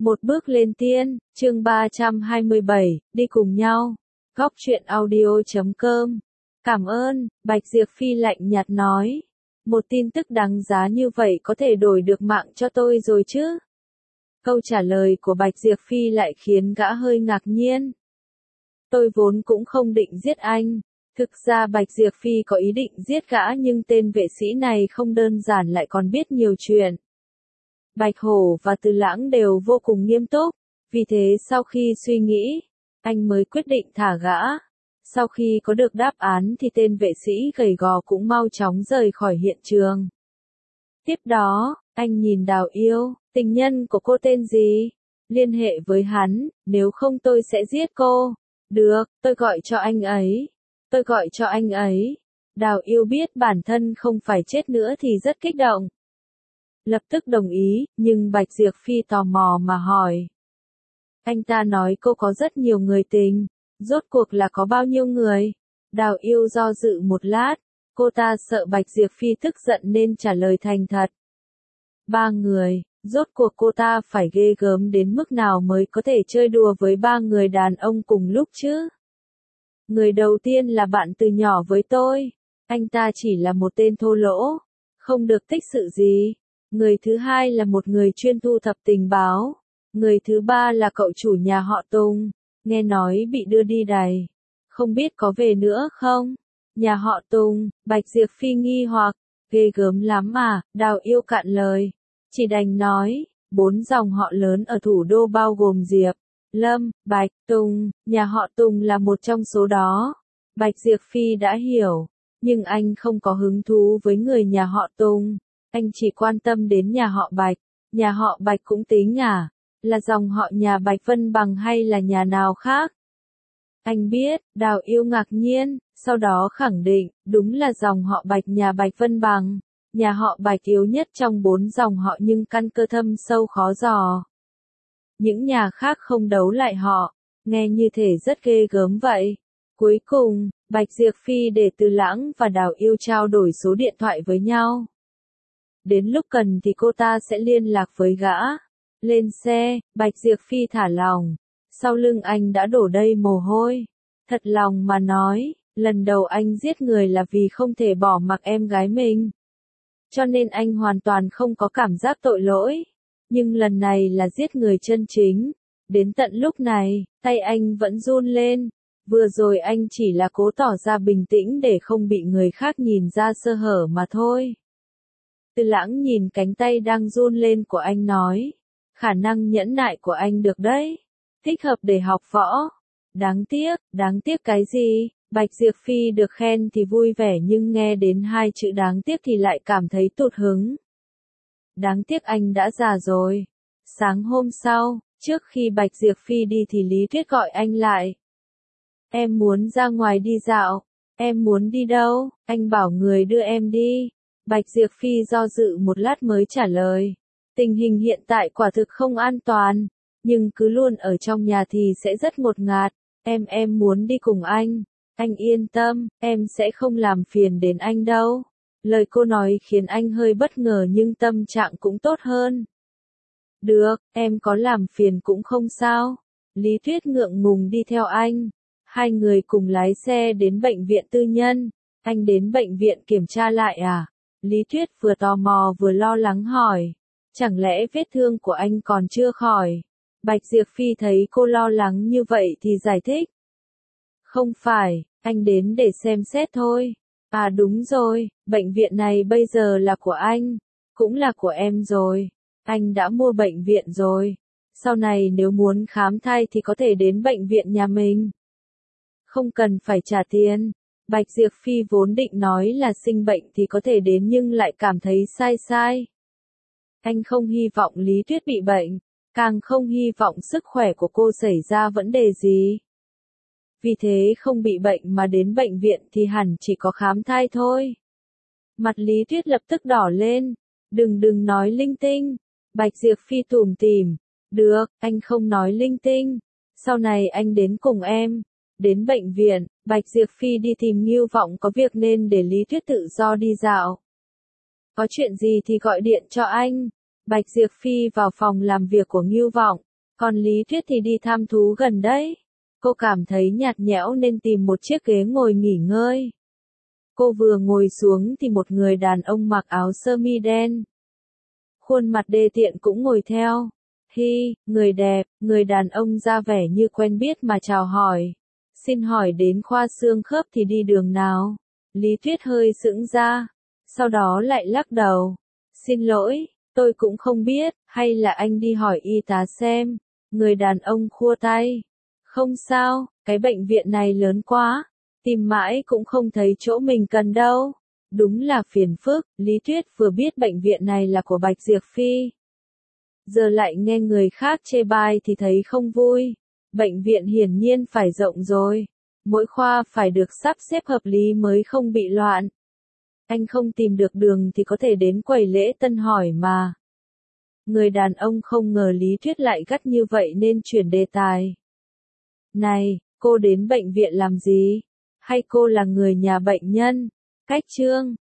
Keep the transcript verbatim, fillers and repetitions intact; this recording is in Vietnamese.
Một bước lên tiên, chương ba trăm hai mươi bảy, đi cùng nhau. Góc truyện audio chấm com. Cảm ơn, Bạch Diệp Phi lạnh nhạt nói. Một tin tức đáng giá như vậy có thể đổi được mạng cho tôi rồi chứ? Câu trả lời của Bạch Diệp Phi lại khiến gã hơi ngạc nhiên. Tôi vốn cũng không định giết anh. Thực ra Bạch Diệp Phi có ý định giết gã nhưng tên vệ sĩ này không đơn giản lại còn biết nhiều chuyện. Bạch Hổ và Từ Lãng đều vô cùng nghiêm túc, vì thế sau khi suy nghĩ, anh mới quyết định thả gã. Sau khi có được đáp án thì tên vệ sĩ gầy gò cũng mau chóng rời khỏi hiện trường. Tiếp đó, anh nhìn Đào Yêu, tình nhân của cô tên gì? Liên hệ với hắn, nếu không tôi sẽ giết cô. Được, tôi gọi cho anh ấy. Tôi gọi cho anh ấy. Đào Yêu biết bản thân không phải chết nữa thì rất kích động. Lập tức đồng ý, nhưng Bạch Diệp Phi tò mò mà hỏi. Anh ta nói cô có rất nhiều người tình, rốt cuộc là có bao nhiêu người? Đào Yêu do dự một lát, cô ta sợ Bạch Diệp Phi tức giận nên trả lời thành thật. Ba người, rốt cuộc cô ta phải ghê gớm đến mức nào mới có thể chơi đùa với ba người đàn ông cùng lúc chứ? Người đầu tiên là bạn từ nhỏ với tôi, anh ta chỉ là một tên thô lỗ, không được tích sự gì. Người thứ hai là một người chuyên thu thập tình báo. Người thứ ba là cậu chủ nhà họ Tùng, nghe nói bị đưa đi đày. Không biết có về nữa không? Nhà họ Tùng, Bạch Diệp Phi nghi hoặc, ghê gớm lắm mà, Đào Yêu cạn lời. Chỉ đành nói, bốn dòng họ lớn ở thủ đô bao gồm Diệp, Lâm, Bạch, Tùng, nhà họ Tùng là một trong số đó. Bạch Diệp Phi đã hiểu, nhưng anh không có hứng thú với người nhà họ Tùng. Anh chỉ quan tâm đến nhà họ Bạch. Nhà họ Bạch cũng tính à? Là dòng họ nhà Bạch Vân Bằng hay là nhà nào khác? Anh biết, Đào Yêu ngạc nhiên, sau đó khẳng định, đúng là dòng họ Bạch nhà Bạch Vân Bằng. Nhà họ Bạch yếu nhất trong bốn dòng họ nhưng căn cơ thâm sâu khó dò. Những nhà khác không đấu lại họ, nghe như thể rất ghê gớm vậy. Cuối cùng, Bạch Diệp Phi để Từ Lãng và Đào Yêu trao đổi số điện thoại với nhau. Đến lúc cần thì cô ta sẽ liên lạc với gã. Lên xe, Bạch Diệp Phi thả lòng. Sau lưng anh đã đổ đầy mồ hôi. Thật lòng mà nói, lần đầu anh giết người là vì không thể bỏ mặc em gái mình. Cho nên anh hoàn toàn không có cảm giác tội lỗi. Nhưng lần này là giết người chân chính. Đến tận lúc này, tay anh vẫn run lên. Vừa rồi anh chỉ là cố tỏ ra bình tĩnh để không bị người khác nhìn ra sơ hở mà thôi. Từ Lãng nhìn cánh tay đang run lên của anh nói. Khả năng nhẫn nại của anh được đấy. Thích hợp để học võ. Đáng tiếc, đáng tiếc cái gì? Bạch Diệp Phi được khen thì vui vẻ nhưng nghe đến hai chữ đáng tiếc thì lại cảm thấy tụt hứng. Đáng tiếc anh đã già rồi. Sáng hôm sau, trước khi Bạch Diệp Phi đi thì Lý Tuyết gọi anh lại. Em muốn ra ngoài đi dạo. Em muốn đi đâu? Anh bảo người đưa em đi. Bạch Diệp Phi do dự một lát mới trả lời. Tình hình hiện tại quả thực không an toàn, nhưng cứ luôn ở trong nhà thì sẽ rất ngột ngạt. Em em muốn đi cùng anh. Anh yên tâm, em sẽ không làm phiền đến anh đâu. Lời cô nói khiến anh hơi bất ngờ nhưng tâm trạng cũng tốt hơn. Được, em có làm phiền cũng không sao. Lý Tuyết ngượng ngùng đi theo anh. Hai người cùng lái xe đến bệnh viện tư nhân. Anh đến bệnh viện kiểm tra lại à? Lý Tuyết vừa tò mò vừa lo lắng hỏi. Chẳng lẽ vết thương của anh còn chưa khỏi? Bạch Diệp Phi thấy cô lo lắng như vậy thì giải thích. Không phải, anh đến để xem xét thôi. À đúng rồi, bệnh viện này bây giờ là của anh, cũng là của em rồi. Anh đã mua bệnh viện rồi. Sau này nếu muốn khám thai thì có thể đến bệnh viện nhà mình. Không cần phải trả tiền. Bạch Diệp Phi vốn định nói là sinh bệnh thì có thể đến nhưng lại cảm thấy sai sai. Anh không hy vọng Lý Tuyết bị bệnh, càng không hy vọng sức khỏe của cô xảy ra vấn đề gì. Vì thế không bị bệnh mà đến bệnh viện thì hẳn chỉ có khám thai thôi. Mặt Lý Tuyết lập tức đỏ lên. Đừng đừng nói linh tinh. Bạch Diệp Phi tủm tỉm. Được, anh không nói linh tinh. Sau này anh đến cùng em. Đến bệnh viện, Bạch Diệp Phi đi tìm Ngưu Vọng có việc nên để Lý Tuyết tự do đi dạo. Có chuyện gì thì gọi điện cho anh. Bạch Diệp Phi vào phòng làm việc của Ngưu Vọng. Còn Lý Tuyết thì đi thăm thú gần đấy. Cô cảm thấy nhạt nhẽo nên tìm một chiếc ghế ngồi nghỉ ngơi. Cô vừa ngồi xuống thì một người đàn ông mặc áo sơ mi đen, khuôn mặt đê tiện cũng ngồi theo. Hi, người đẹp, người đàn ông ra vẻ như quen biết mà chào hỏi. Xin hỏi đến khoa xương khớp thì đi đường nào? Lý Tuyết hơi sững ra, sau đó lại lắc đầu. Xin lỗi, tôi cũng không biết, hay là anh đi hỏi y tá xem. Người đàn ông khua tay. Không sao, cái bệnh viện này lớn quá, tìm mãi cũng không thấy chỗ mình cần đâu. Đúng là phiền phức, Lý Tuyết vừa biết bệnh viện này là của Bạch Diệp Phi. Giờ lại nghe người khác chê bai thì thấy không vui. Bệnh viện hiển nhiên phải rộng rồi. Mỗi khoa phải được sắp xếp hợp lý mới không bị loạn. Anh không tìm được đường thì có thể đến quầy lễ tân hỏi mà. Người đàn ông không ngờ Lý Tuyết lại gắt như vậy nên chuyển đề tài. Này, cô đến bệnh viện làm gì? Hay cô là người nhà bệnh nhân? Cách Trương,